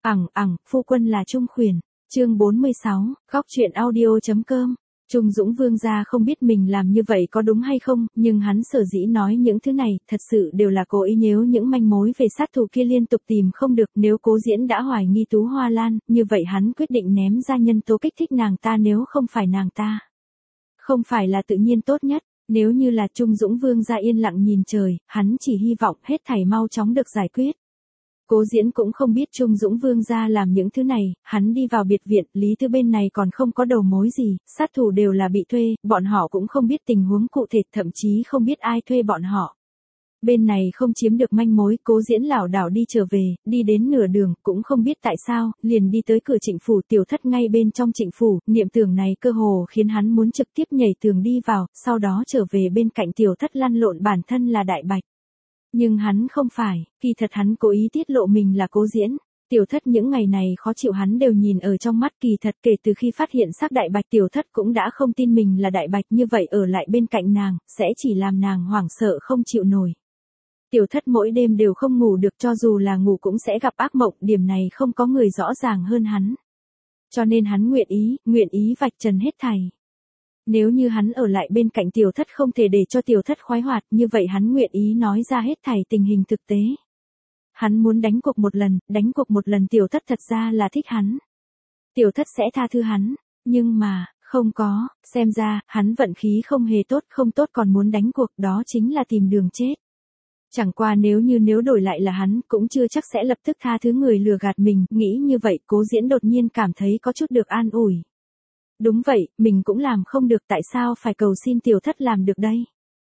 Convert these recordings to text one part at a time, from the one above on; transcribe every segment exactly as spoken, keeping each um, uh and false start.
Ẳng ẳng, phu quân là Trung Khuyển. Chương bốn mươi sáu, góc truyện audio.com. Trung Dũng Vương gia không biết mình làm như vậy có đúng hay không, nhưng hắn sở dĩ nói những thứ này, thật sự đều là cố ý nhếu những manh mối về sát thủ kia liên tục tìm không được. Nếu Cố Diễn đã hoài nghi Tú Hoa Lan, như vậy hắn quyết định ném ra nhân tố kích thích nàng ta nếu không phải nàng ta. Không phải là tự nhiên tốt nhất. Nếu như là Trung Dũng Vương gia yên lặng nhìn trời, hắn chỉ hy vọng hết thảy mau chóng được giải quyết. Cố Diễn cũng không biết Trung Dũng Vương gia làm những thứ này, hắn đi vào biệt viện, Lý Tư bên này còn không có đầu mối gì, sát thủ đều là bị thuê, bọn họ cũng không biết tình huống cụ thể, thậm chí không biết ai thuê bọn họ. Bên này không chiếm được manh mối, Cố Diễn lảo đảo đi trở về, đi đến nửa đường, cũng không biết tại sao, liền đi tới cửa Trịnh phủ. Tiểu Thất ngay bên trong Trịnh phủ, niệm tưởng này cơ hồ khiến hắn muốn trực tiếp nhảy tường đi vào, sau đó trở về bên cạnh Tiểu Thất lăn lộn bản thân là Đại Bạch. Nhưng hắn không phải, kỳ thật hắn cố ý tiết lộ mình là Cố Diễn. Tiểu Thất những ngày này khó chịu hắn đều nhìn ở trong mắt, kỳ thật kể từ khi phát hiện xác Đại Bạch Tiểu Thất cũng đã không tin mình là Đại Bạch, như vậy ở lại bên cạnh nàng, sẽ chỉ làm nàng hoảng sợ không chịu nổi. Tiểu Thất mỗi đêm đều không ngủ được, cho dù là ngủ cũng sẽ gặp ác mộng, điểm này không có người rõ ràng hơn hắn. Cho nên hắn nguyện ý, nguyện ý vạch trần hết thảy. Nếu như hắn ở lại bên cạnh Tiểu Thất không thể để cho Tiểu Thất khoái hoạt, như vậy hắn nguyện ý nói ra hết thảy tình hình thực tế. Hắn muốn đánh cuộc một lần, đánh cuộc một lần Tiểu Thất thật ra là thích hắn. Tiểu Thất sẽ tha thứ hắn, nhưng mà, không có, xem ra, hắn vận khí không hề tốt, không tốt còn muốn đánh cuộc, đó chính là tìm đường chết. Chẳng qua nếu như nếu đổi lại là hắn, cũng chưa chắc sẽ lập tức tha thứ người lừa gạt mình, nghĩ như vậy, Cố Diễn đột nhiên cảm thấy có chút được an ủi. Đúng vậy, mình cũng làm không được, tại sao phải cầu xin Tiểu Thất làm được đây?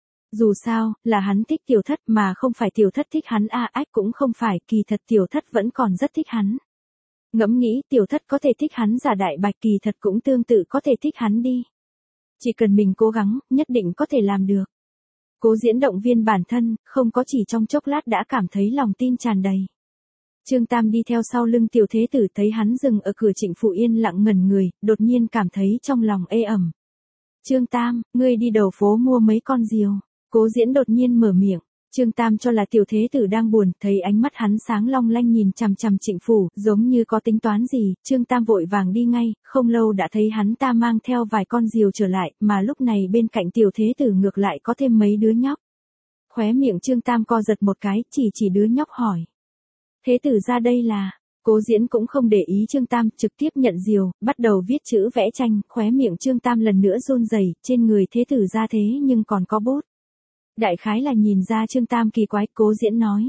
Dù sao, là hắn thích Tiểu Thất mà không phải Tiểu Thất thích hắn a à, ách cũng không phải, kỳ thật Tiểu Thất vẫn còn rất thích hắn. Ngẫm nghĩ Tiểu Thất có thể thích hắn giả Đại Bạch, kỳ thật cũng tương tự có thể thích hắn đi. Chỉ cần mình cố gắng, nhất định có thể làm được. Cố Diễn động viên bản thân, không có chỉ trong chốc lát đã cảm thấy lòng tin tràn đầy. Trương Tam đi theo sau lưng Tiểu Thế Tử, thấy hắn dừng ở cửa Trịnh phủ yên lặng ngẩn người, đột nhiên cảm thấy trong lòng ê ẩm. Trương Tam, ngươi đi đầu phố mua mấy con diều. Cố Diễn đột nhiên mở miệng. Trương Tam cho là Tiểu Thế Tử đang buồn, thấy ánh mắt hắn sáng long lanh nhìn chằm chằm Trịnh phủ, giống như có tính toán gì, Trương Tam vội vàng đi ngay, không lâu đã thấy hắn ta mang theo vài con diều trở lại, mà lúc này bên cạnh Tiểu Thế Tử ngược lại có thêm mấy đứa nhóc. Khóe miệng Trương Tam co giật một cái, chỉ chỉ đứa nhóc hỏi. Thế tử ra đây là... Cố Diễn cũng không để ý Trương Tam, trực tiếp nhận diều, bắt đầu viết chữ vẽ tranh, khóe miệng Trương Tam lần nữa run rẩy, trên người Thế tử ra thế nhưng còn có bút. Đại khái là nhìn ra Trương Tam kỳ quái, Cố Diễn nói.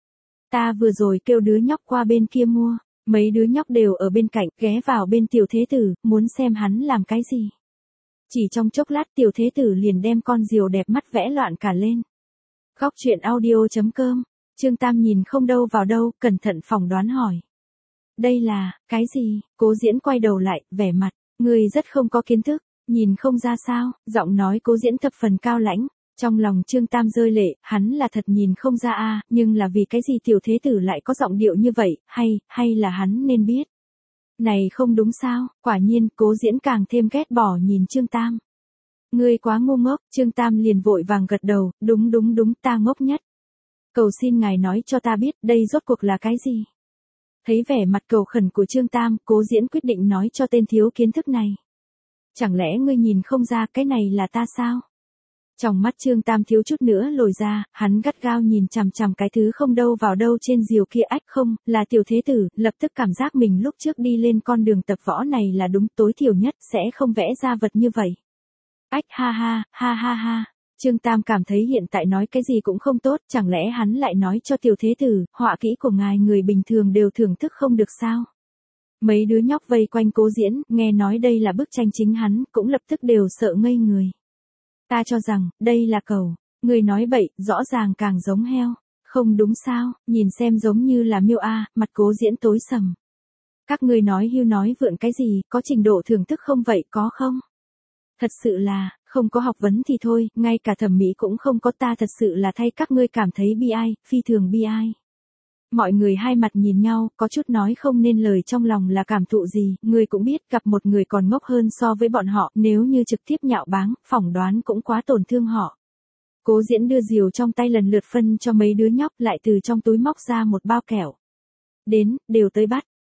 Ta vừa rồi kêu đứa nhóc qua bên kia mua, mấy đứa nhóc đều ở bên cạnh, ghé vào bên Tiểu Thế Tử, muốn xem hắn làm cái gì. Chỉ trong chốc lát Tiểu Thế Tử liền đem con diều đẹp mắt vẽ loạn cả lên. Góc truyện audio.com. Trương Tam nhìn không đâu vào đâu, cẩn thận phỏng đoán hỏi. Đây là, cái gì? Cố Diễn quay đầu lại, vẻ mặt, người rất không có kiến thức, nhìn không ra sao, giọng nói Cố Diễn thập phần cao lãnh. Trong lòng Trương Tam rơi lệ, hắn là thật nhìn không ra a, nhưng là vì cái gì Tiểu Thế Tử lại có giọng điệu như vậy, hay, hay là hắn nên biết. Này không đúng sao, quả nhiên, Cố Diễn càng thêm ghét bỏ nhìn Trương Tam. Ngươi quá ngu ngốc, Trương Tam liền vội vàng gật đầu, đúng đúng đúng, ta ngốc nhất. Cầu xin ngài nói cho ta biết, đây rốt cuộc là cái gì? Thấy vẻ mặt cầu khẩn của Trương Tam, Cố Diễn quyết định nói cho tên thiếu kiến thức này. Chẳng lẽ ngươi nhìn không ra cái này là ta sao? Trong mắt Trương Tam thiếu chút nữa lồi ra, hắn gắt gao nhìn chằm chằm cái thứ không đâu vào đâu trên diều kia, ách không, là Tiểu Thế Tử, lập tức cảm giác mình lúc trước đi lên con đường tập võ này là đúng, tối thiểu nhất, sẽ không vẽ ra vật như vậy. Ách ha ha, ha ha ha. Trương Tam cảm thấy hiện tại nói cái gì cũng không tốt, chẳng lẽ hắn lại nói cho Tiểu Thế Tử, họa kỹ của ngài người bình thường đều thưởng thức không được sao? Mấy đứa nhóc vây quanh Cố Diễn, nghe nói đây là bức tranh chính hắn, cũng lập tức đều sợ ngây người. Ta cho rằng, đây là cầu. Người nói bậy, rõ ràng càng giống heo. Không đúng sao, nhìn xem giống như là miêu a, mặt Cố Diễn tối sầm. Các ngươi nói hưu nói vượn cái gì, có trình độ thưởng thức không vậy, có không? Thật sự là, không có học vấn thì thôi, ngay cả thẩm mỹ cũng không có, ta thật sự là thay các ngươi cảm thấy bi ai, phi thường bi ai. Mọi người hai mặt nhìn nhau, có chút nói không nên lời, trong lòng là cảm thụ gì, người cũng biết gặp một người còn ngốc hơn so với bọn họ, nếu như trực tiếp nhạo báng, phỏng đoán cũng quá tổn thương họ. Cố Diễn đưa diều trong tay lần lượt phân cho mấy đứa nhóc, lại từ trong túi móc ra một bao kẹo. Đến, đều tới bắt,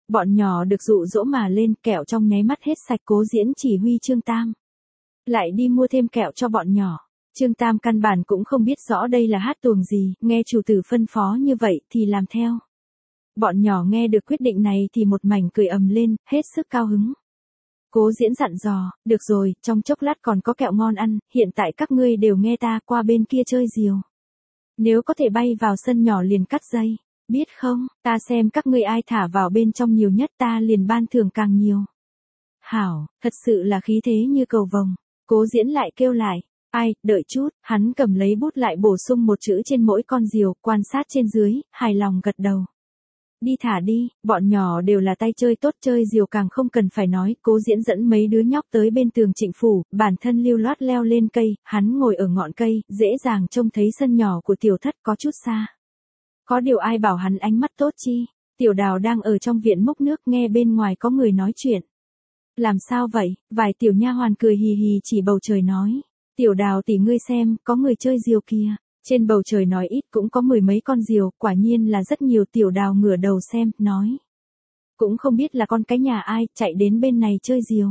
Bọn nhỏ được dụ dỗ mà lên, kẹo trong nháy mắt hết sạch. Cố Diễn chỉ huy Trương Tam lại đi mua thêm kẹo cho bọn nhỏ. Trương Tam căn bản cũng không biết rõ đây là hát tuồng gì, nghe chủ tử phân phó như vậy thì làm theo. Bọn nhỏ nghe được quyết định này thì một mảnh cười ầm lên, hết sức cao hứng. Cố Diễn dặn dò, được rồi, trong chốc lát còn có kẹo ngon ăn, hiện tại các ngươi đều nghe ta, qua bên kia chơi diều. Nếu có thể bay vào sân nhỏ liền cắt dây, biết không, ta xem các ngươi ai thả vào bên trong nhiều nhất ta liền ban thưởng càng nhiều. Hảo, thật sự là khí thế như cầu vồng. Cố Diễn lại kêu lại, ai, đợi chút, hắn cầm lấy bút lại bổ sung một chữ trên mỗi con diều, quan sát trên dưới, hài lòng gật đầu. Đi thả đi, bọn nhỏ đều là tay chơi tốt, chơi diều càng không cần phải nói. Cố Diễn dẫn mấy đứa nhóc tới bên tường Trịnh phủ, bản thân lưu loát leo lên cây, hắn ngồi ở ngọn cây, dễ dàng trông thấy sân nhỏ của Tiểu Thất có chút xa. Có điều ai bảo hắn ánh mắt tốt chi? Tiểu Đào đang ở trong viện múc nước, nghe bên ngoài có người nói chuyện. Làm sao vậy? Vài tiểu nha hoàn cười hì hì chỉ bầu trời nói. Tiểu Đào tỷ ngươi xem, có người chơi diều kìa. Trên bầu trời nói ít cũng có mười mấy con diều, quả nhiên là rất nhiều. Tiểu Đào ngửa đầu xem, nói. Cũng không biết là con cái nhà ai, chạy đến bên này chơi diều.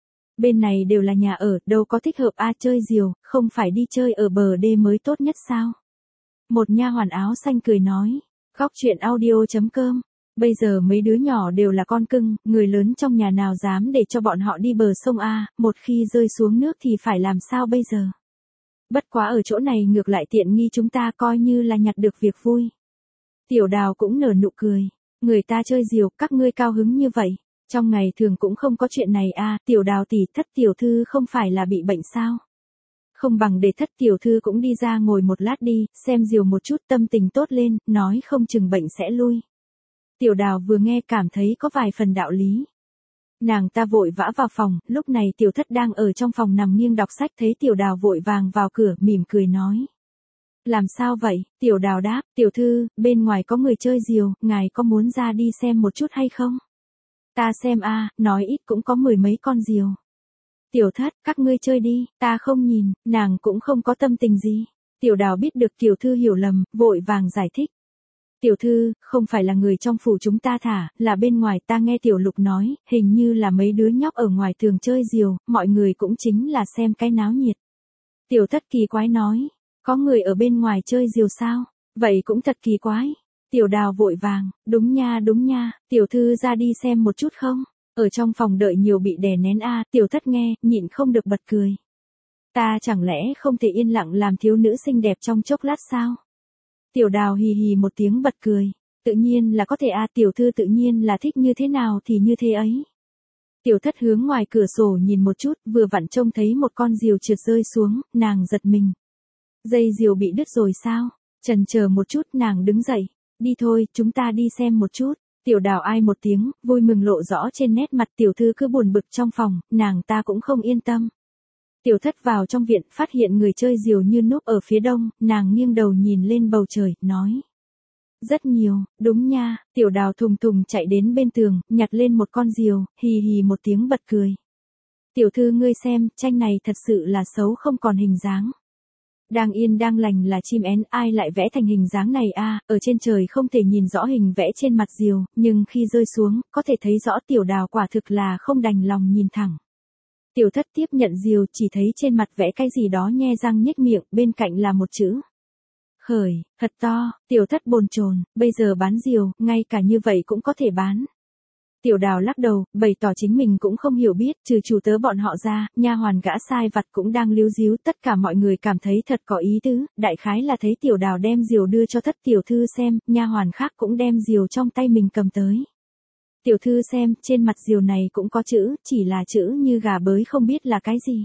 Bên này đều là nhà ở, đâu có thích hợp a chơi diều, không phải đi chơi ở bờ đê mới tốt nhất sao? Một nha hoàn áo xanh cười nói. Góc truyện audio chấm com. Bây giờ mấy đứa nhỏ đều là con cưng, người lớn trong nhà nào dám để cho bọn họ đi bờ sông a, một khi rơi xuống nước thì phải làm sao bây giờ? Bất quá ở chỗ này ngược lại tiện nghi chúng ta, coi như là nhặt được việc vui. Tiểu Đào cũng nở nụ cười. Người ta chơi diều, các ngươi cao hứng như vậy. Trong ngày thường cũng không có chuyện này a. Tiểu Đào tỷ, Thất tiểu thư không phải là bị bệnh sao? Không bằng để Thất tiểu thư cũng đi ra ngồi một lát đi, xem diều một chút, tâm tình tốt lên, nói không chừng bệnh sẽ lui. Tiểu Đào vừa nghe cảm thấy có vài phần đạo lý. Nàng ta vội vã vào phòng, lúc này Tiểu Thất đang ở trong phòng nằm nghiêng đọc sách, thấy Tiểu Đào vội vàng vào cửa, mỉm cười nói. Làm sao vậy? Tiểu Đào đáp, tiểu thư, bên ngoài có người chơi diều, ngài có muốn ra đi xem một chút hay không? Ta xem a, nói ít cũng có mười mấy con diều. Tiểu Thất, các ngươi chơi đi, ta không nhìn, nàng cũng không có tâm tình gì. Tiểu Đào biết được tiểu thư hiểu lầm, vội vàng giải thích. Tiểu thư, không phải là người trong phủ chúng ta thả, là bên ngoài. Ta nghe Tiểu Lục nói, hình như là mấy đứa nhóc ở ngoài thường chơi diều, mọi người cũng chính là xem cái náo nhiệt. Tiểu Thất kỳ quái nói, có người ở bên ngoài chơi diều sao? Vậy cũng thật kỳ quái. Tiểu Đào vội vàng, đúng nha đúng nha, tiểu thư ra đi xem một chút không? Ở trong phòng đợi nhiều bị đè nén a. Tiểu Thất nghe, nhịn không được bật cười. Ta chẳng lẽ không thể yên lặng làm thiếu nữ xinh đẹp trong chốc lát sao? Tiểu Đào hì hì một tiếng bật cười. Tự nhiên là có thể a, tiểu thư tự nhiên là thích như thế nào thì như thế ấy. Tiểu Thất hướng ngoài cửa sổ nhìn một chút, vừa vặn trông thấy một con diều trượt rơi xuống, nàng giật mình. Dây diều bị đứt rồi sao? Chần chờ một chút, nàng đứng dậy. Đi thôi, chúng ta đi xem một chút. Tiểu Đào ai một tiếng, vui mừng lộ rõ trên nét mặt. Tiểu thư cứ buồn bực trong phòng, nàng ta cũng không yên tâm. Tiểu Thất vào trong viện, phát hiện người chơi diều như núp ở phía đông, nàng nghiêng đầu nhìn lên bầu trời, nói. Rất nhiều, đúng nha. Tiểu Đào thùng thùng chạy đến bên tường, nhặt lên một con diều, hì hì một tiếng bật cười. Tiểu thư ngươi xem, tranh này thật sự là xấu không còn hình dáng. Đang yên đang lành là chim én, ai lại vẽ thành hình dáng này a? Ở trên trời không thể nhìn rõ hình vẽ trên mặt diều, nhưng khi rơi xuống, có thể thấy rõ. Tiểu Đào quả thực là không đành lòng nhìn thẳng. Tiểu Thất tiếp nhận diều, chỉ thấy trên mặt vẽ cái gì đó nhe răng nhếch miệng, bên cạnh là một chữ. Khởi, thật to. Tiểu Thất bồn chồn, bây giờ bán diều, ngay cả như vậy cũng có thể bán. Tiểu Đào lắc đầu, bày tỏ chính mình cũng không hiểu biết, trừ chủ tớ bọn họ ra, nha hoàn gã sai vặt cũng đang líu díu, tất cả mọi người cảm thấy thật có ý tứ, đại khái là thấy Tiểu Đào đem diều đưa cho Thất tiểu thư xem, nha hoàn khác cũng đem diều trong tay mình cầm tới. Tiểu thư xem, trên mặt diều này cũng có chữ, chỉ là chữ như gà bới không biết là cái gì.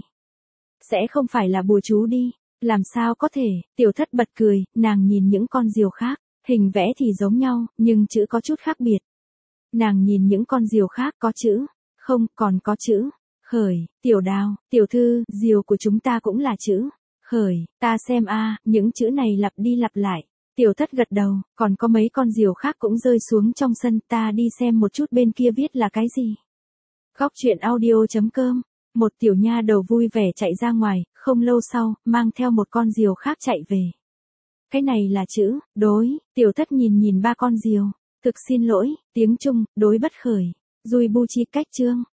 Sẽ không phải là bùa chú đi, làm sao có thể? Tiểu Thất bật cười, nàng nhìn những con diều khác, hình vẽ thì giống nhau, nhưng chữ có chút khác biệt. Nàng nhìn những con diều khác có chữ, không, còn có chữ, khởi. Tiểu Đào, tiểu thư, diều của chúng ta cũng là chữ, khởi. Ta xem a, những chữ này lặp đi lặp lại. Tiểu Thất gật đầu, còn có mấy con diều khác cũng rơi xuống trong sân, ta đi xem một chút bên kia viết là cái gì. Góc truyện audio chấm com. Một tiểu nha đầu vui vẻ chạy ra ngoài, không lâu sau, mang theo một con diều khác chạy về. Cái này là chữ, đối. Tiểu Thất nhìn nhìn ba con diều. Thực xin lỗi, tiếng Trung, đối bất khởi. Dùi bu chi cách chương.